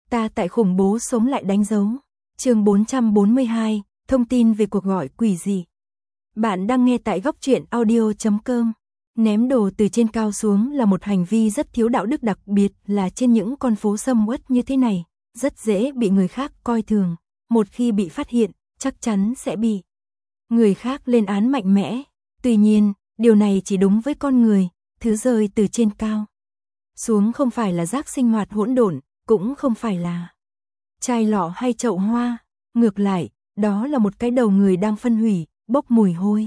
Ta tại khủng bố sống lại đánh dấu. Chương 442, thông tin về cuộc gọi quỷ dị. Bạn đang nghe tại góc truyện audio.com. Ném đồ từ trên cao xuống là một hành vi rất thiếu đạo đức, đặc biệt là trên những con phố sầm uất như thế này, rất dễ bị người khác coi thường. Một khi bị phát hiện, chắc chắn sẽ bị người khác lên án mạnh mẽ. Tuy nhiên, điều này chỉ đúng với con người, thứ rơi từ trên cao xuống không phải là rác sinh hoạt hỗn độn, cũng không phải là chai lọ hay chậu hoa, ngược lại, đó là một cái đầu người đang phân hủy, bốc mùi hôi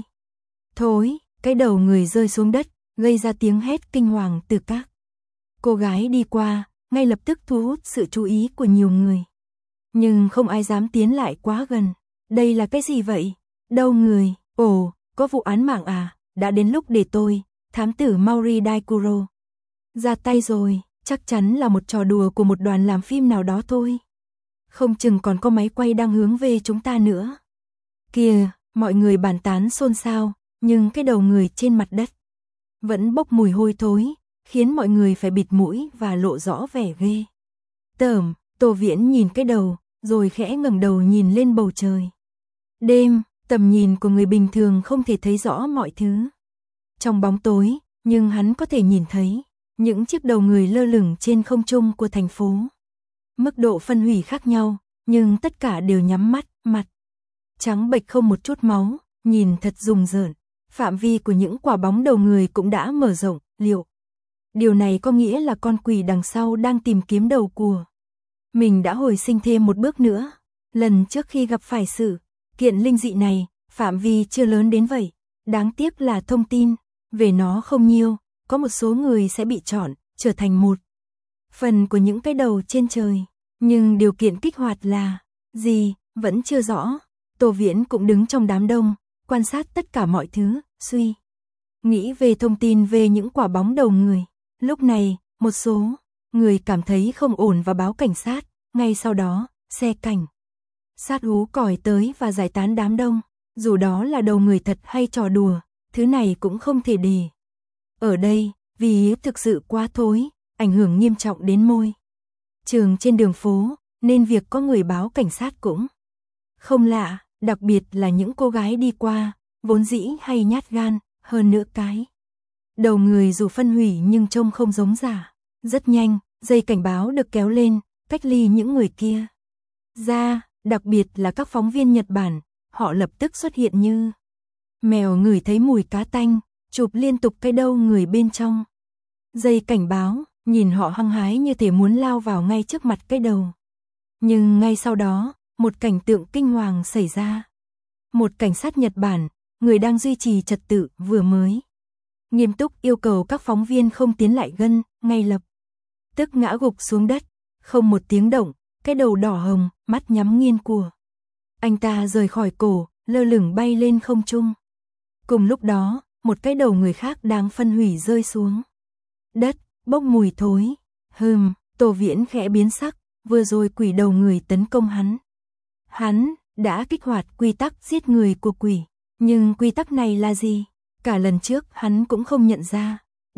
thối. Cái đầu người rơi xuống đất, gây ra tiếng hét kinh hoàng từ các cô gái đi qua, ngay lập tức thu hút sự chú ý của nhiều người. Nhưng không ai dám tiến lại quá gần. Đây là cái gì vậy? Đâu người? Ồ, có vụ án mạng à? Đã đến lúc để tôi, thám tử Mauri Daikuro, ra tay rồi. Chắc chắn là một trò đùa của một đoàn làm phim nào đó thôi. Không chừng còn có máy quay đang hướng về chúng ta nữa. Kìa, mọi người bàn tán xôn xao, nhưng cái đầu người trên mặt đất vẫn bốc mùi hôi thối, khiến mọi người phải bịt mũi và lộ rõ vẻ ghê tởm. Tô Viễn nhìn cái đầu, rồi khẽ ngẩng đầu nhìn lên bầu trời. Đêm, tầm nhìn của người bình thường không thể thấy rõ mọi thứ trong bóng tối, nhưng hắn có thể nhìn thấy những chiếc đầu người lơ lửng trên không trung của thành phố. Mức độ phân hủy khác nhau, nhưng tất cả đều nhắm mắt, mặt trắng bệch không một chút máu, nhìn thật rùng rợn. Phạm vi của những quả bóng đầu người cũng đã mở rộng. Liệu điều này có nghĩa là con quỷ đằng sau đang tìm kiếm đầu của mình đã hồi sinh thêm một bước nữa? Lần trước khi gặp phải sự kiện linh dị này, phạm vi chưa lớn đến vậy. Đáng tiếc là thông tin về nó không nhiều. Có một số người sẽ bị chọn trở thành một phần của những cái đầu trên trời. Nhưng điều kiện kích hoạt là gì, vẫn chưa rõ. Tô Viễn cũng đứng trong đám đông, quan sát tất cả mọi thứ, suy nghĩ về thông tin về những quả bóng đầu người. Lúc này, một số người cảm thấy không ổn và báo cảnh sát. Ngay sau đó, xe cảnh sát hú còi tới và giải tán đám đông. Dù đó là đầu người thật hay trò đùa, thứ này cũng không thể để ở đây, vì thực sự quá thối, ảnh hưởng nghiêm trọng đến môi trường trên đường phố, nên việc có người báo cảnh sát cũng không lạ. Đặc biệt là những cô gái đi qua, vốn dĩ hay nhát gan, hơn nữa cái đầu người dù phân hủy nhưng trông không giống giả. Rất nhanh, dây cảnh báo được kéo lên, cách ly những người kia ra, đặc biệt là các phóng viên Nhật Bản, họ lập tức xuất hiện như mèo ngửi thấy mùi cá tanh, chụp liên tục cái đầu người bên trong dây cảnh báo, nhìn họ hăng hái như thể muốn lao vào ngay trước mặt cái đầu. Nhưng ngay sau đó, một cảnh tượng kinh hoàng xảy ra. Một cảnh sát Nhật Bản, người đang duy trì trật tự vừa mới nghiêm túc yêu cầu các phóng viên không tiến lại gần, ngay lập tức ngã gục xuống đất, không một tiếng động. Cái đầu đỏ hồng, mắt nhắm nghiền của anh ta rời khỏi cổ, lơ lửng bay lên không trung. Cùng lúc đó, một cái đầu người khác đang phân hủy rơi xuống đất, bốc mùi thối. Tô Viễn khẽ biến sắc, vừa rồi quỷ đầu người tấn công hắn. Hắn đã kích hoạt quy tắc giết người của quỷ, nhưng quy tắc này là gì? Cả lần trước hắn cũng không nhận ra.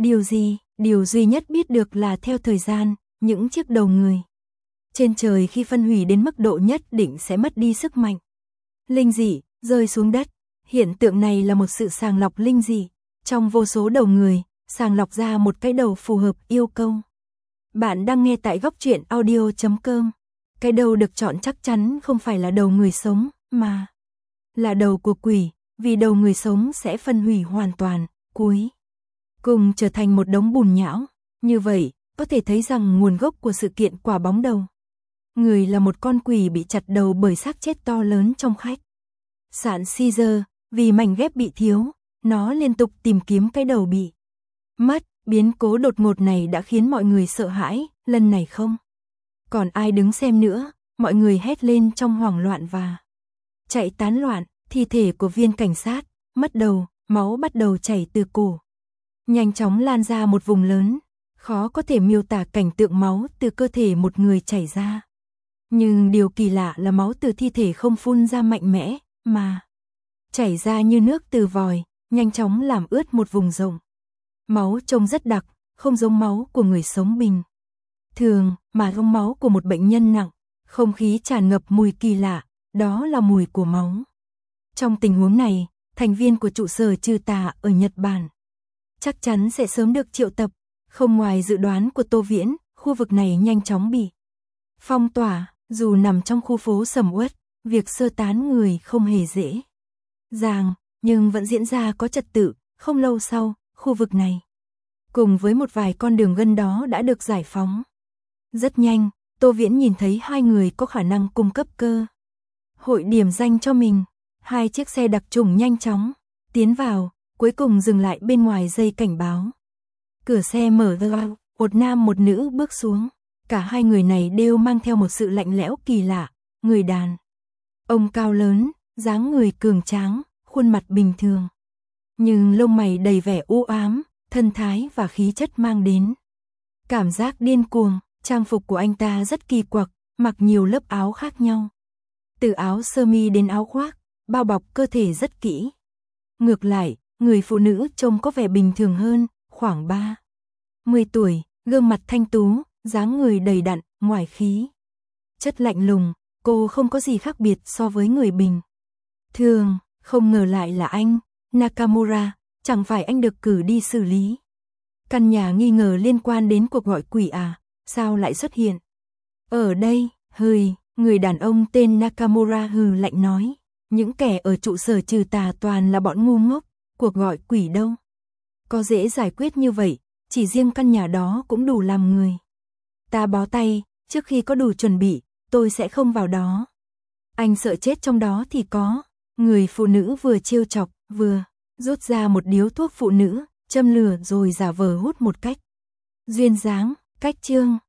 Điều duy nhất biết được là theo thời gian, những chiếc đầu người trên trời khi phân hủy đến mức độ nhất định sẽ mất đi sức mạnh linh dị, rơi xuống đất. Hiện tượng này là một sự sàng lọc linh dị. Trong vô số đầu người, sàng lọc ra một cái đầu phù hợp yêu cầu. Bạn đang nghe tại góc truyện audio.com. Cái đầu được chọn chắc chắn không phải là đầu người sống, mà là đầu của quỷ, vì đầu người sống sẽ phân hủy hoàn toàn, cuối cùng trở thành một đống bùn nhão. Như vậy, có thể thấy rằng nguồn gốc của sự kiện quả bóng đầu người là một con quỷ bị chặt đầu bởi xác chết to lớn trong khách sạn Caesar. Vì mảnh ghép bị thiếu, nó liên tục tìm kiếm cái đầu bị mất. Biến cố đột ngột này đã khiến mọi người sợ hãi. Lần này không còn ai đứng xem nữa, mọi người hét lên trong hoảng loạn và chạy tán loạn. Thi thể của viên cảnh sát mất đầu, máu bắt đầu chảy từ cổ, nhanh chóng lan ra một vùng lớn. Khó có thể miêu tả cảnh tượng máu từ cơ thể một người chảy ra. Nhưng điều kỳ lạ là máu từ thi thể không phun ra mạnh mẽ, mà chảy ra như nước từ vòi, nhanh chóng làm ướt một vùng rộng. Máu trông rất đặc, không giống máu của người sống bình thường mà gông máu của một bệnh nhân nặng, không khí tràn ngập mùi kỳ lạ, đó là mùi của máu. Trong tình huống này, thành viên của trụ sở trừ tà ở Nhật Bản chắc chắn sẽ sớm được triệu tập. Không ngoài dự đoán của Tô Viễn, khu vực này nhanh chóng bị phong tỏa, dù nằm trong khu phố sầm uất, việc sơ tán người không hề dễ dàng, nhưng vẫn diễn ra có trật tự. Không lâu sau, khu vực này cùng với một vài con đường gần đó đã được giải phóng. Rất nhanh, Tô Viễn nhìn thấy hai người có khả năng cung cấp cơ hội điểm danh cho mình. Hai chiếc xe đặc trùng nhanh chóng tiến vào, cuối cùng dừng lại bên ngoài dây cảnh báo. Cửa xe mở ra, một nam một nữ bước xuống. Cả hai người này đều mang theo một sự lạnh lẽo kỳ lạ. Người đàn ông cao lớn, dáng người cường tráng, khuôn mặt bình thường, nhưng lông mày đầy vẻ u ám, thân thái và khí chất mang đến cảm giác điên cuồng. Trang phục của anh ta rất kỳ quặc, mặc nhiều lớp áo khác nhau, từ áo sơ mi đến áo khoác, bao bọc cơ thể rất kỹ. Ngược lại, người phụ nữ trông có vẻ bình thường hơn, khoảng 30 tuổi, gương mặt thanh tú, dáng người đầy đặn, ngoại khí chất lạnh lùng. Cô không có gì khác biệt so với người bình thường. Không ngờ lại là anh, Nakamura. Chẳng phải anh được cử đi xử lý căn nhà nghi ngờ liên quan đến cuộc gọi quỷ à? Sao lại xuất hiện ở đây? Hời, người đàn ông tên Nakamura hừ lạnh nói. Những kẻ ở trụ sở trừ tà toàn là bọn ngu ngốc, cuộc gọi quỷ đâu có dễ giải quyết như vậy, chỉ riêng căn nhà đó cũng đủ làm người ta bó tay. Trước khi có đủ chuẩn bị, tôi sẽ không vào đó. Anh sợ chết trong đó thì có. Người phụ nữ vừa trêu chọc, vừa rút ra một điếu thuốc phụ nữ, châm lửa rồi giả vờ hút một cách duyên dáng. Cách chương